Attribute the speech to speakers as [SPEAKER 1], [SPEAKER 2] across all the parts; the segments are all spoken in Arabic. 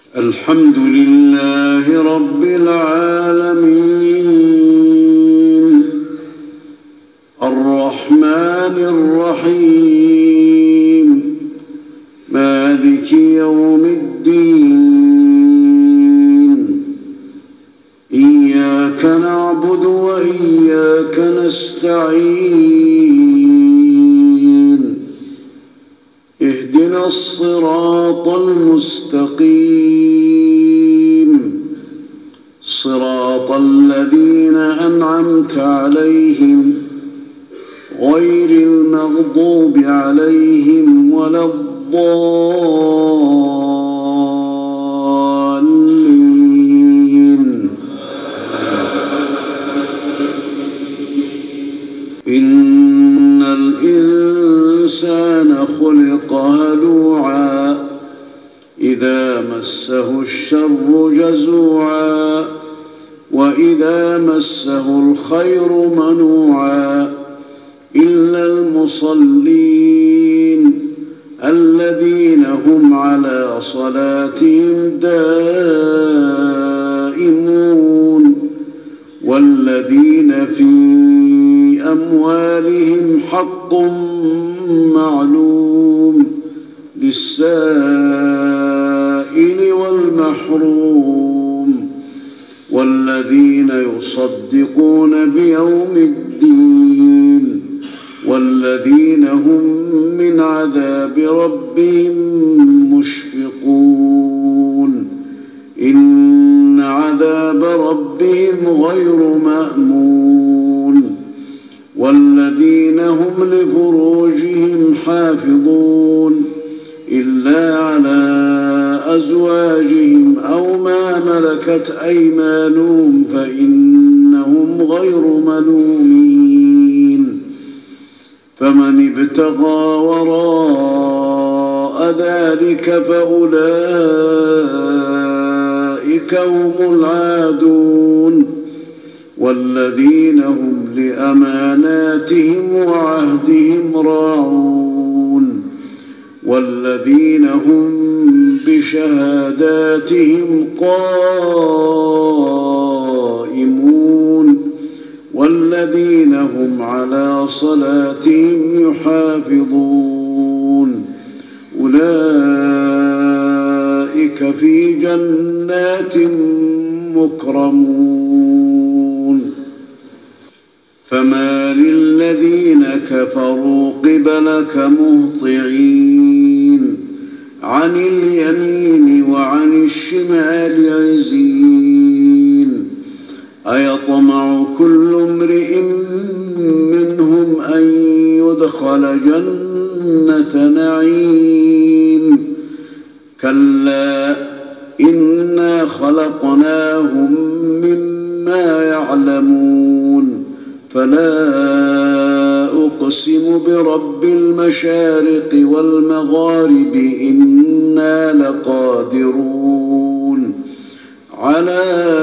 [SPEAKER 1] الحمد لله رب العالمين الرحمن الرحيم مالك يوم الدين إياك نعبد وإياك نستعين اهدنا الصراط المستقيم صراط الذين أنعمت عليهم غير المغضوب عليهم ولا الضالين إن الإنسان خلق هلوعا إذا مسه الشر جزوعا وإذا مسه الخير منوعا إلا المصلين الذين هم على صلاتهم دائمون والذين في أموالهم حق معلوم للسائل والمحروم والذين يصدقون بيوم الدين والذين هم من عذاب ربهم مشفقون إن عذاب ربهم غير مأمون والذين هم لفروجهم حافظون إلا على أزواجهم أو ما ملكت أيمانهم فإنهم غير ملومين فمن ابتغى وراء ذلك فأولئك هم العادون والذين هم لأماناتهم وعهدهم راعون والذين هم بشهاداتهم قائمون والذين هم على صلاتهم يحافظون أولئك في جنات مكرمون فما للذين كفروا قبلك مهطعين عن اليمين وعن الشمال عزين أيطمع كل امرئ منهم أن يدخل جنة نعيم كلا إنا خلقناهم مما يعلمون فلا أقسم برب المشارق والمغارب إنا لقادرون على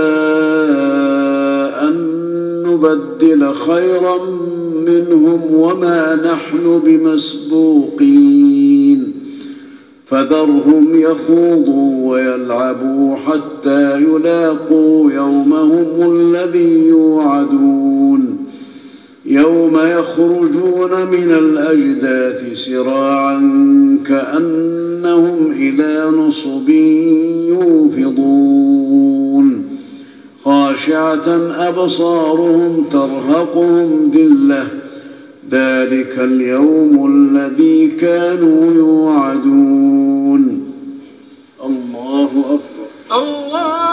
[SPEAKER 1] أن نبدل خيرا منهم وما نحن بمسبوقين فذرهم يخوضوا ويلعبوا حتى يلاقوا يومهم الذي يوعدون يوم يخرجون من الأجداث سراعا كأنهم إلى نصب يوفضون خاشعة أبصارهم ترهقهم ذلة ذلك اليوم الذي كانوا يوعدون الله أكبر الله